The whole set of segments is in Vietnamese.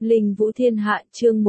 Linh Vũ Thiên Hạ chương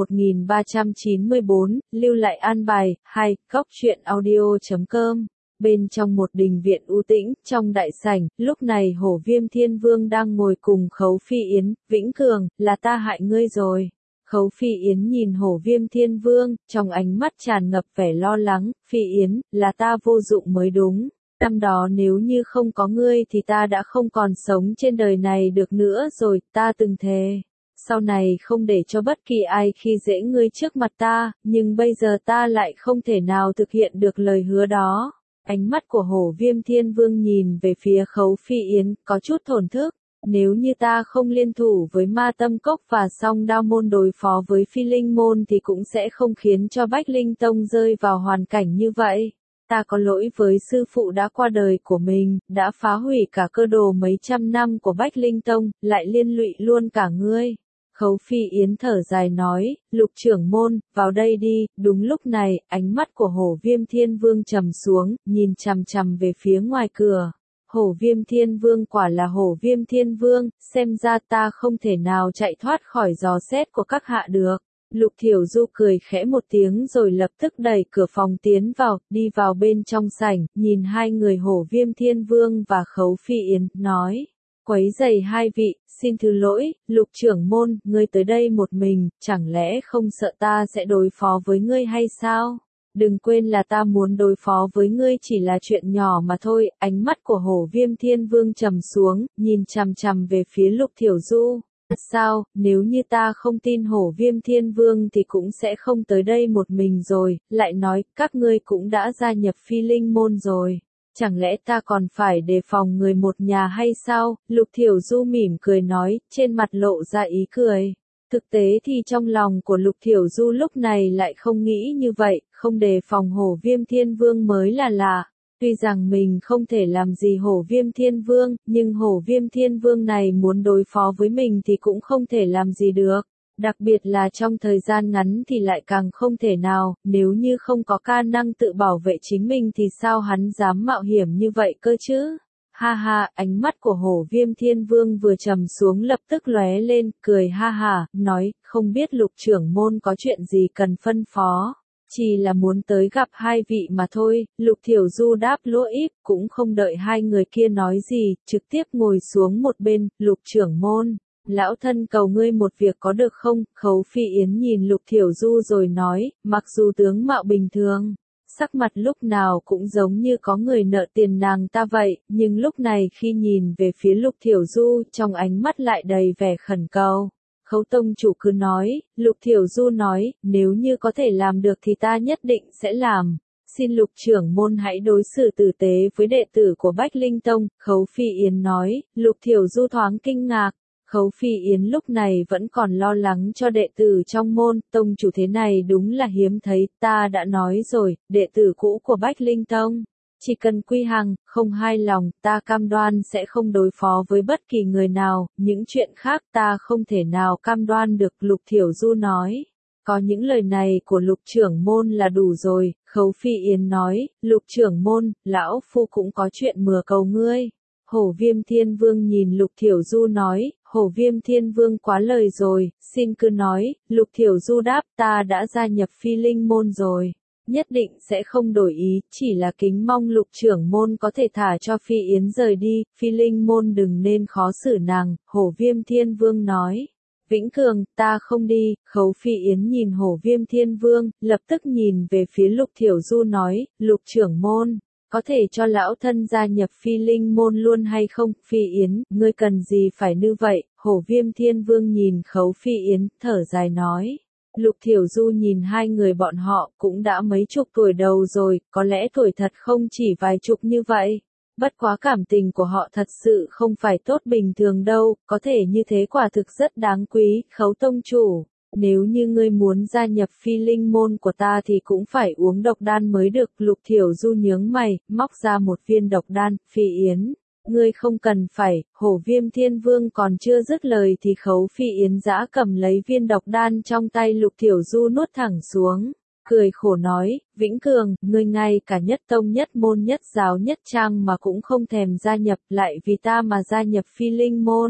1394, lưu lại an bài, 2, góc truyện audio.com. Bên trong một đình viện u tĩnh, trong đại sảnh, lúc này Hổ Viêm Thiên Vương đang ngồi cùng Khấu Phi Yến, Vĩnh Cường, là ta hại ngươi rồi. Khấu Phi Yến nhìn Hổ Viêm Thiên Vương, trong ánh mắt tràn ngập vẻ lo lắng, Phi Yến, là ta vô dụng mới đúng. Năm đó nếu như không có ngươi thì ta đã không còn sống trên đời này được nữa rồi, ta từng thề. Sau này không để cho bất kỳ ai khi dễ ngươi trước mặt ta, nhưng bây giờ ta lại không thể nào thực hiện được lời hứa đó. Ánh mắt của Hổ Viêm Thiên Vương nhìn về phía Khấu Phi Yến, có chút thổn thức. Nếu như ta không liên thủ với Ma Tâm Cốc và Song Đao Môn đối phó với Phi Linh Môn thì cũng sẽ không khiến cho Bách Linh Tông rơi vào hoàn cảnh như vậy. Ta có lỗi với sư phụ đã qua đời của mình, đã phá hủy cả cơ đồ mấy trăm năm của Bách Linh Tông, lại liên lụy luôn cả ngươi. Khấu Phi Yến thở dài nói, Lục trưởng môn, vào đây đi. Đúng lúc này, ánh mắt của Hổ Viêm Thiên Vương trầm xuống, nhìn chằm chằm về phía ngoài cửa. Hổ Viêm Thiên Vương quả là Hổ Viêm Thiên Vương, xem ra ta không thể nào chạy thoát khỏi giò xét của các hạ được. Lục Thiểu Du cười khẽ một tiếng rồi lập tức đẩy cửa phòng tiến vào, đi vào bên trong sảnh, nhìn hai người Hổ Viêm Thiên Vương và Khấu Phi Yến, nói. Quấy rầy hai vị, xin thứ lỗi, Lục trưởng môn, ngươi tới đây một mình, chẳng lẽ không sợ ta sẽ đối phó với ngươi hay sao? Đừng quên là ta muốn đối phó với ngươi chỉ là chuyện nhỏ mà thôi. Ánh mắt của Hổ Viêm Thiên Vương trầm xuống, nhìn chằm chằm về phía Lục Thiểu Du. Sao, nếu như ta không tin Hổ Viêm Thiên Vương thì cũng sẽ không tới đây một mình rồi, lại nói, các ngươi cũng đã gia nhập Phi Linh Môn rồi. Chẳng lẽ ta còn phải đề phòng người một nhà hay sao? Lục Thiểu Du mỉm cười nói, trên mặt lộ ra ý cười. Thực tế thì trong lòng của Lục Thiểu Du lúc này lại không nghĩ như vậy, không đề phòng Hổ Viêm Thiên Vương mới là lạ. Tuy rằng mình không thể làm gì Hổ Viêm Thiên Vương, nhưng Hổ Viêm Thiên Vương này muốn đối phó với mình thì cũng không thể làm gì được. Đặc biệt là trong thời gian ngắn thì lại càng không thể nào, nếu như không có khả năng tự bảo vệ chính mình thì sao hắn dám mạo hiểm như vậy cơ chứ? Ha ha, ánh mắt của Hổ Viêm Thiên Vương vừa trầm xuống lập tức lóe lên, cười ha ha, nói, không biết Lục trưởng môn có chuyện gì cần phân phó. Chỉ là muốn tới gặp hai vị mà thôi. Lục Thiểu Du đáp lũa ít, cũng không đợi hai người kia nói gì, trực tiếp ngồi xuống một bên. Lục trưởng môn, lão thân cầu ngươi một việc có được không? Khấu Phi Yến nhìn Lục Thiểu Du rồi nói, mặc dù tướng mạo bình thường, sắc mặt lúc nào cũng giống như có người nợ tiền nàng ta vậy, nhưng lúc này khi nhìn về phía Lục Thiểu Du, trong ánh mắt lại đầy vẻ khẩn cầu. Khấu tông chủ cứ nói. Lục Thiểu Du nói, nếu như có thể làm được thì ta nhất định sẽ làm. Xin Lục trưởng môn hãy đối xử tử tế với đệ tử của Bách Linh Tông. Khấu Phi Yến nói. Lục Thiểu Du thoáng kinh ngạc. Khấu Phi Yến lúc này vẫn còn lo lắng cho đệ tử trong môn. Tông chủ thế này đúng là hiếm thấy, ta đã nói rồi, đệ tử cũ của Bách Linh Tông. Chỉ cần quy hàng, không hai lòng, ta cam đoan sẽ không đối phó với bất kỳ người nào, những chuyện khác ta không thể nào cam đoan được. Lục Thiểu Du nói. Có những lời này của Lục trưởng môn là đủ rồi. Khấu Phi Yến nói, Lục trưởng môn, lão phu cũng có chuyện mừa cầu ngươi. Hổ Viêm Thiên Vương nhìn Lục Thiểu Du nói, Hổ Viêm Thiên Vương quá lời rồi, xin cứ nói. Lục Thiểu Du đáp, ta đã gia nhập Phi Linh Môn rồi. Nhất định sẽ không đổi ý, chỉ là kính mong Lục trưởng môn có thể thả cho Phi Yến rời đi, Phi Linh Môn đừng nên khó xử nàng. Hổ Viêm Thiên Vương nói. Vĩnh Cường, ta không đi. Khấu Phi Yến nhìn Hổ Viêm Thiên Vương, lập tức nhìn về phía Lục Thiểu Du nói, Lục trưởng môn, có thể cho lão thân gia nhập Phi Linh Môn luôn hay không? Phi Yến, ngươi cần gì phải như vậy? Hổ Viêm Thiên Vương nhìn Khấu Phi Yến, thở dài nói. Lục Thiểu Du nhìn hai người bọn họ cũng đã mấy chục tuổi đầu rồi, có lẽ tuổi thật không chỉ vài chục như vậy. Bất quá cảm tình của họ thật sự không phải tốt bình thường đâu, có thể như thế quả thực rất đáng quý. Khấu tông chủ, nếu như ngươi muốn gia nhập Phi Linh Môn của ta thì cũng phải uống độc đan mới được. Lục Thiểu Du nhướng mày, móc ra một viên độc đan. Phi Yến, ngươi không cần phải. Hổ Viêm Thiên Vương còn chưa dứt lời thì Khấu Phi Yến giã cầm lấy viên độc đan trong tay Lục Thiểu Du nuốt thẳng xuống. Cười khổ nói, Vĩnh Cường, ngươi ngay cả nhất tông nhất môn nhất giáo nhất trang mà cũng không thèm gia nhập, lại vì ta mà gia nhập Phi Linh Môn.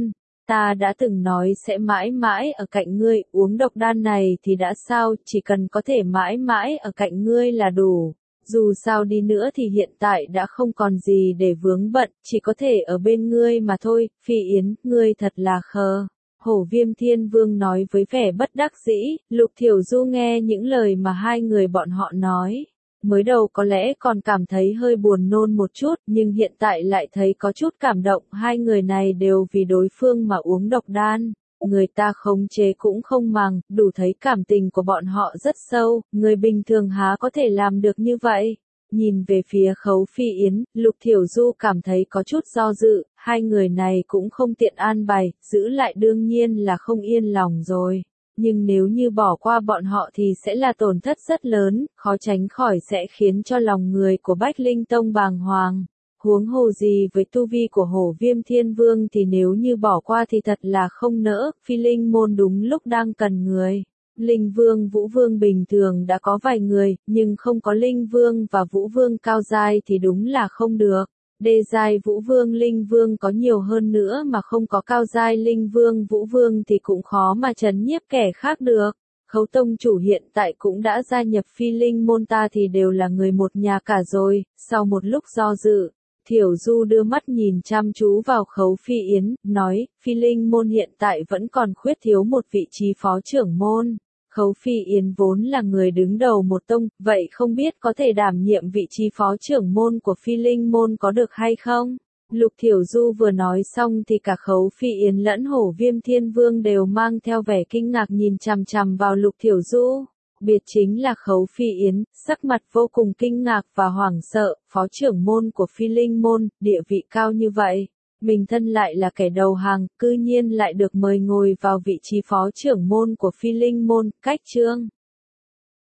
Ta đã từng nói sẽ mãi mãi ở cạnh ngươi, uống độc đan này thì đã sao, chỉ cần có thể mãi mãi ở cạnh ngươi là đủ. Dù sao đi nữa thì hiện tại đã không còn gì để vướng bận, chỉ có thể ở bên ngươi mà thôi. Phi Yến, ngươi thật là khờ. Hổ Viêm Thiên Vương nói với vẻ bất đắc dĩ. Lục Thiểu Du nghe những lời mà hai người bọn họ nói. Mới đầu có lẽ còn cảm thấy hơi buồn nôn một chút, nhưng hiện tại lại thấy có chút cảm động. Hai người này đều vì đối phương mà uống độc đan. Người ta khống chế cũng không màng, đủ thấy cảm tình của bọn họ rất sâu, người bình thường há có thể làm được như vậy. Nhìn về phía Khấu Phi Yến, Lục Thiểu Du cảm thấy có chút do dự, hai người này cũng không tiện an bài, giữ lại đương nhiên là không yên lòng rồi. Nhưng nếu như bỏ qua bọn họ thì sẽ là tổn thất rất lớn, khó tránh khỏi sẽ khiến cho lòng người của Bách Linh Tông bàng hoàng. Huống hồ gì với tu vi của Hổ Viêm Thiên Vương thì nếu như bỏ qua thì thật là không nỡ, Phi Linh môn đúng lúc đang cần người. Linh Vương Vũ Vương bình thường đã có vài người, nhưng không có Linh Vương và Vũ Vương cao giai thì đúng là không được. Đê giai Vũ Vương Linh Vương có nhiều hơn nữa mà không có cao giai Linh Vương Vũ Vương thì cũng khó mà trấn nhiếp kẻ khác được. Khấu tông chủ hiện tại cũng đã gia nhập Phi Linh môn, ta thì đều là người một nhà cả rồi. Sau một lúc do dự, Thiểu Du đưa mắt nhìn chăm chú vào Khấu Phi Yến, nói, Phi Linh môn hiện tại vẫn còn khuyết thiếu một vị trí phó trưởng môn. Khấu Phi Yến vốn là người đứng đầu một tông, vậy không biết có thể đảm nhiệm vị trí phó trưởng môn của Phi Linh môn có được hay không? Lục Thiểu Du vừa nói xong thì cả Khấu Phi Yến lẫn Hổ Viêm Thiên Vương đều mang theo vẻ kinh ngạc nhìn chằm chằm vào Lục Thiểu Du. Biệt chính là Khấu Phi Yến, sắc mặt vô cùng kinh ngạc và hoảng sợ, phó trưởng môn của Phi Linh môn, địa vị cao như vậy. Mình thân lại là kẻ đầu hàng, cư nhiên lại được mời ngồi vào vị trí phó trưởng môn của Phi Linh môn, cách chương.